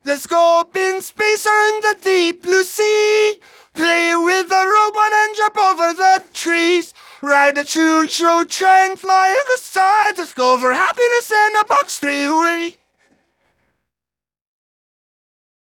Let's go up in space or in the deep blue sea. Play with the robot and jump over the trees. Ride a choo-choo train, fly in the sky. Discover happiness in a box theory.